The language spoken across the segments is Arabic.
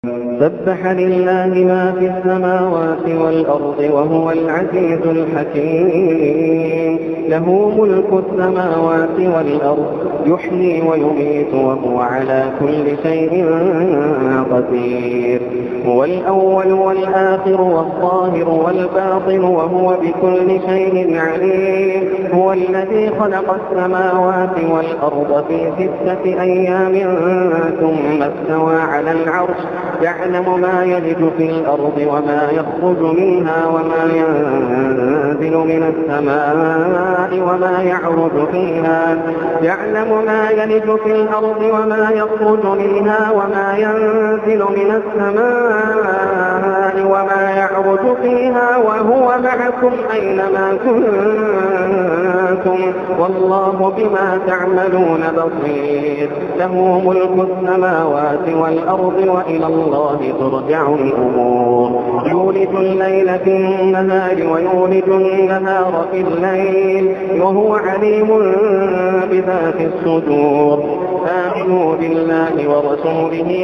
سبح لله ما في السماوات والأرض وهو العزيز الحكيم. له ملك السماوات والأرض يحيي ويميت وهو على كل شيء قدير. هو الأول والآخر والظاهر والباطن وهو بكل شيء عليم. هو الذي خلق السماوات والأرض في 6 أيام ثم استوى على العرش يعلم ما يلج في الأرض وما يخرج منها وما ينزل من السماء وما يعرج فيها يعلم ما يلج في الأرض وما يخرج منها وما ينزل من السماء وما يعرج فيها وهو معكم أينما كنتم والله بما تعملون بصير. له ملك السماوات والأرض وإلى الله ترجع الأمور. يولج الليل في النهار ويولج النهار في الليل وهو عليم بذات الصدور. آمنوا بالله ورسوله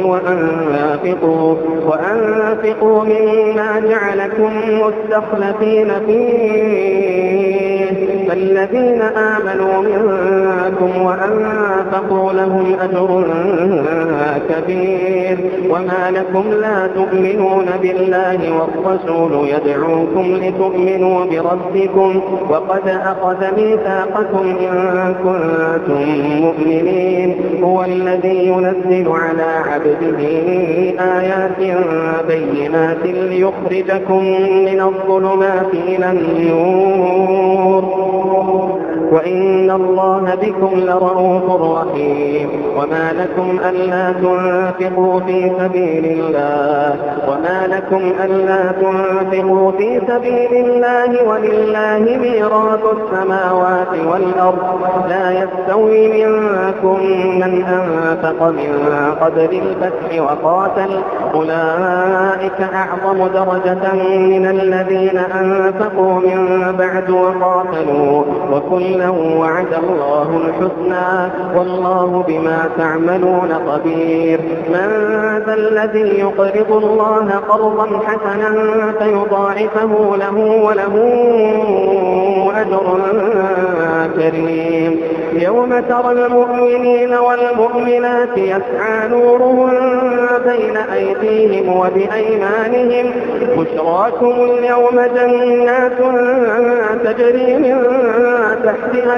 وأنفقوا مما جعلكم مستخلفين فيه فالذين آمنوا منكم وأنفقوا لهم أجر كبير. وما لكم لا تؤمنون بالله والرسول يدعوكم لتؤمنوا بربكم وقد أخذ ميثاقكم إن كنتم مؤمنين. هو الذي ينزل على عبده آيات بينات ليخرجكم من الظلمات إلى النور وإن الله بكم لرؤوف رحيم. وما لكم ألا تنفقوا في سبيل الله ولله ميراث السماوات والأرض. لا يستوي منكم من أنفق من قبل الفتح وقاتل أولئك أعظم درجة من الذين أنفقوا من بعد وقاتلوا وكلا وعد الله الحسنى والله بما تعملون خبير. من ذا الذي يقرض الله قرضا حسنا فيضاعفه له وله أجر كريم. يوم ترى المؤمنين والمؤمنات يسعى نورهم بين أيديهم وبأيمانهم بشراكم اليوم جنات تجري من تحتها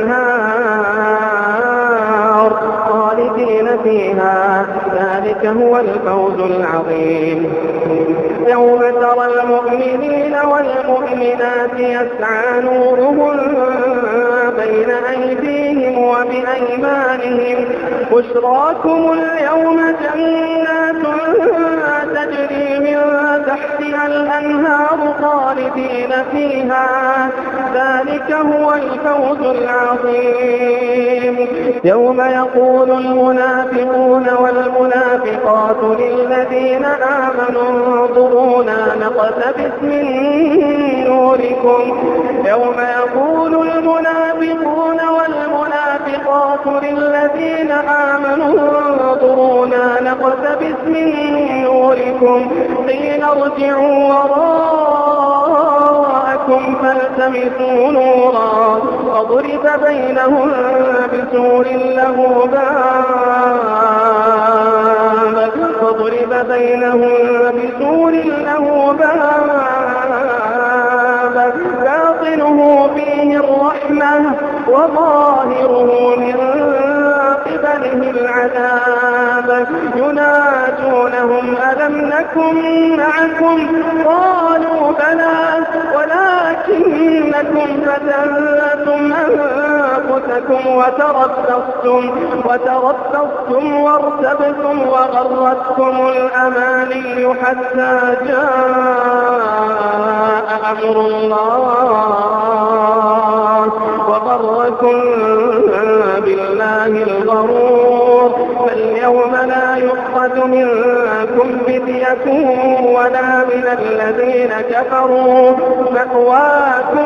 الأنهار خالدين فيها ذلك هو الفوز العظيم. يوم ترى المؤمنين والمؤمنات يسعى نورهم بين أيديهم وبأيمانهم بشراكم اليوم جنات تجري من تحتها الأنهار خالدين فيها ذلك هو الفوز العظيم. يوم يقول المنافقون والمنافقات للذين آمنوا انظرونا نقتبس من نوركم. يوم يقول المنافقون والمنافقات للذين آمنوا انظرونا نقتبس من نوركم قيل ارجعوا وراءكم فالتمسوا نورا فضرب بينهم بسور له باب باطنه فيه الرحمة وظاهره من قبله العذاب. ينادونهم ألم نكن معكم قالوا بلى ولكنكم فتنتم أنفسكم وتربصتم وارتبتم وغرتكم الأماني حتى جاء أمر الله وغركم بالله الغرور. فاليوم لا يؤخذ منكم فدية ولا من الذين كفروا مأواكم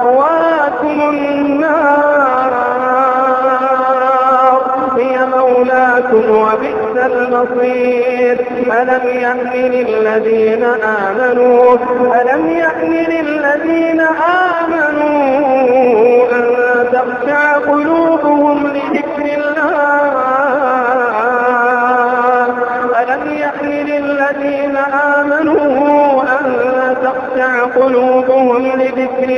النار هي مولاكم مولاكم وبئس المصير. ألم يأن للذين آمنوا أن تخشع قلوبهم لذكر الله ألم يأن للذين آمنوا أن تخشع قلوبهم لذكر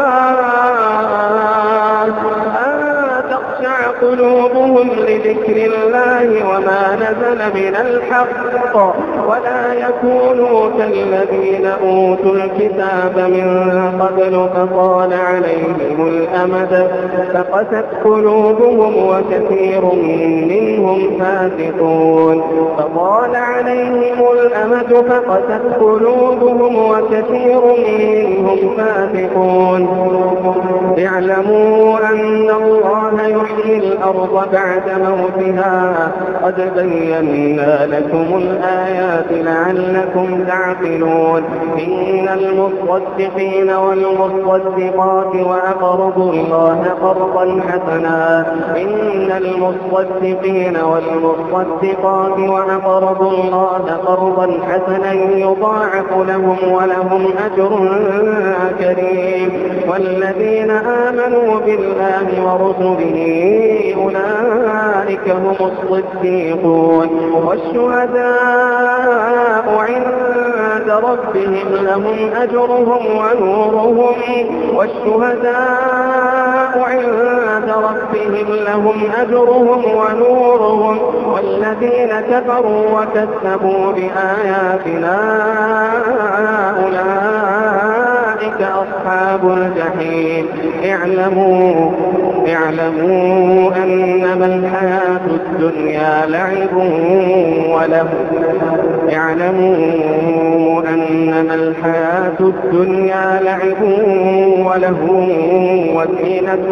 الله وما نزل من الحق ولا يكونوا كالذين أوتوا الكتاب من قبل فطال عليهم الأمد فقست قلوبهم وكثير منهم فاسقون. اعلموا أن الله يحيي الأرض بعد موتها قد بينا لكم الآيات لعلكم تعقلون. إن المصدقين والمصدقات وأقرضوا الله قرضا حسنا يضاعف لهم ولهم أجر كريم. والذين آمنوا بالله ورسله أولئك هم الصديقون والشهداء عند ربهم لهم أجرهم ونورهم والذين كفروا وكذبوا بآياتنا أولئك أصحاب الجحيم. اعلموا أنما الحياة الدنيا لعب وله وزينة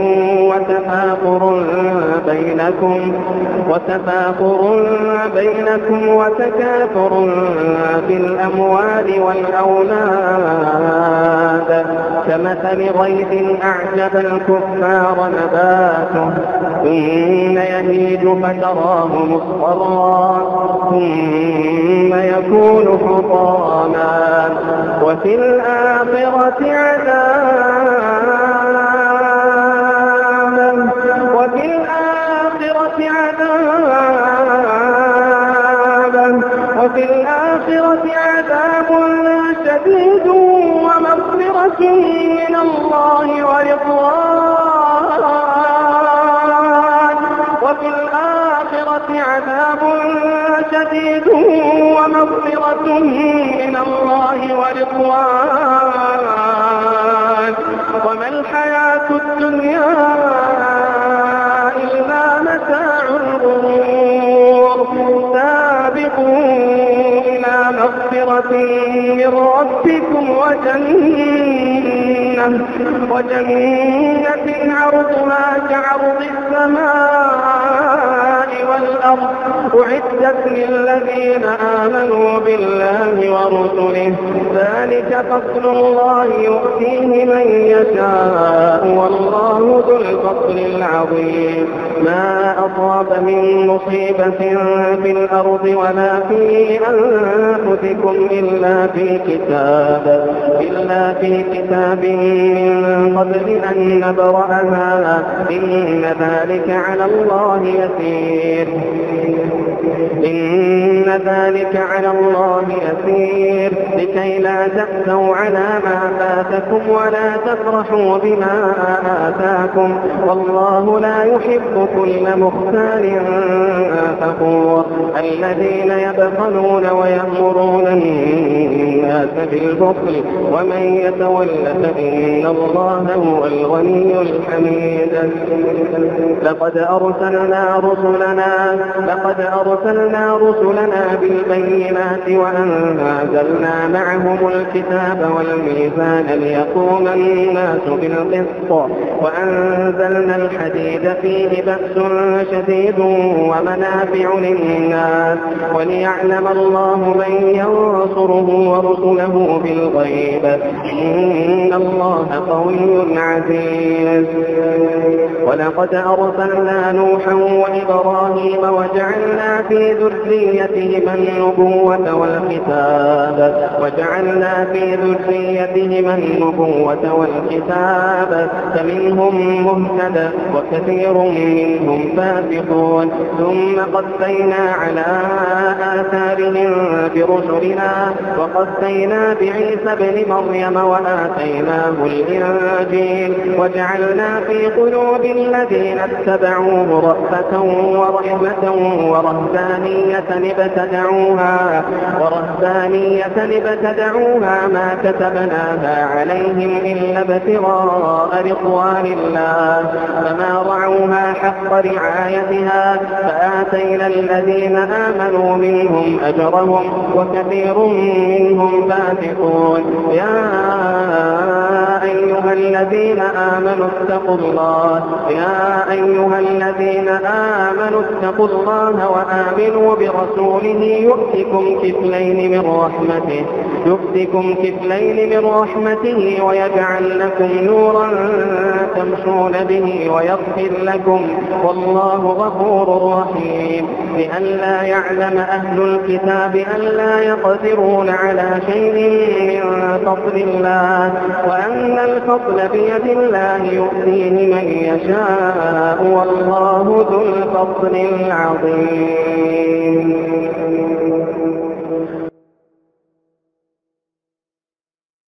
وتفاخر بينكم وتكاثر في الأموال والأولاد كمثل غيث أعجب الكفار نباته ثم يهيج فتراه مصفرا ثم يكون حطاما وفي الآخرة عذاب شديد ومغفرة من الله ورضوان وما الحياة الدنيا إلا متاع الغرور. سابقوا إلى مغفرة من ربكم وجنة عرضها كعرض السماء والأرض أعدت للذين آمنوا بالله ورسله ذلك فضل الله يؤتيه من يشاء والله ذو الفضل العظيم. ما أصاب من مصيبة في الأرض ولا في أنفسكم إلا في كتاب من قبل أن نبرأها إن ذلك على الله يسير لكي لا تأسوا على ما فاتكم ولا تفرحوا بما آتاكم والله لا يحب كل مختال فخور. الذين يبخلون ويأمرون الناس بالبخل ومن يتول فإن الله هو الغني الحميد. لقد أرسلنا رسلنا بالبينات وأنزلنا معهم الكتاب والميزان ليقوم الناس بالقسط وأنزلنا الحديد فيه بأس شديد ومنافع ومنافع للناس وليعلم الله من ينصره ورسله بالغيب إن الله قوي عزيز. ولقد أرسلنا نوحا وإبراهيم وجعلنا في ذريتهما النبوة والكتاب فمنهم مهتد وكثير منهم فاسقون ثم قفينا على آثارهم برسلنا وقفينا بعيسى ابن مريم وآتيناه الإنجيل وجعلنا في قلوب الذين اتبعوه رأفة ورحمة ورهبانية ابتدعوها ما كتبناها عليهم إلا ابتغاء رضوان الله فما رعوها حق رعايتها فآتينا الذين آمنوا منهم أجرهم وكثير منهم فاسقون. يا أيها الذين آمنوا اتقوا الله وآمنوا برسوله يؤتكم كفلين من رحمته ويجعل لكم نورا تمشون به ويغفر لكم والله غفور رحيم. لئلا يعلم أهل الكتاب ألا يقدرون على شيء من فضل الله وأن الفضل بيد الله يؤتيه من يشاء والله ذو الفضل العظيم.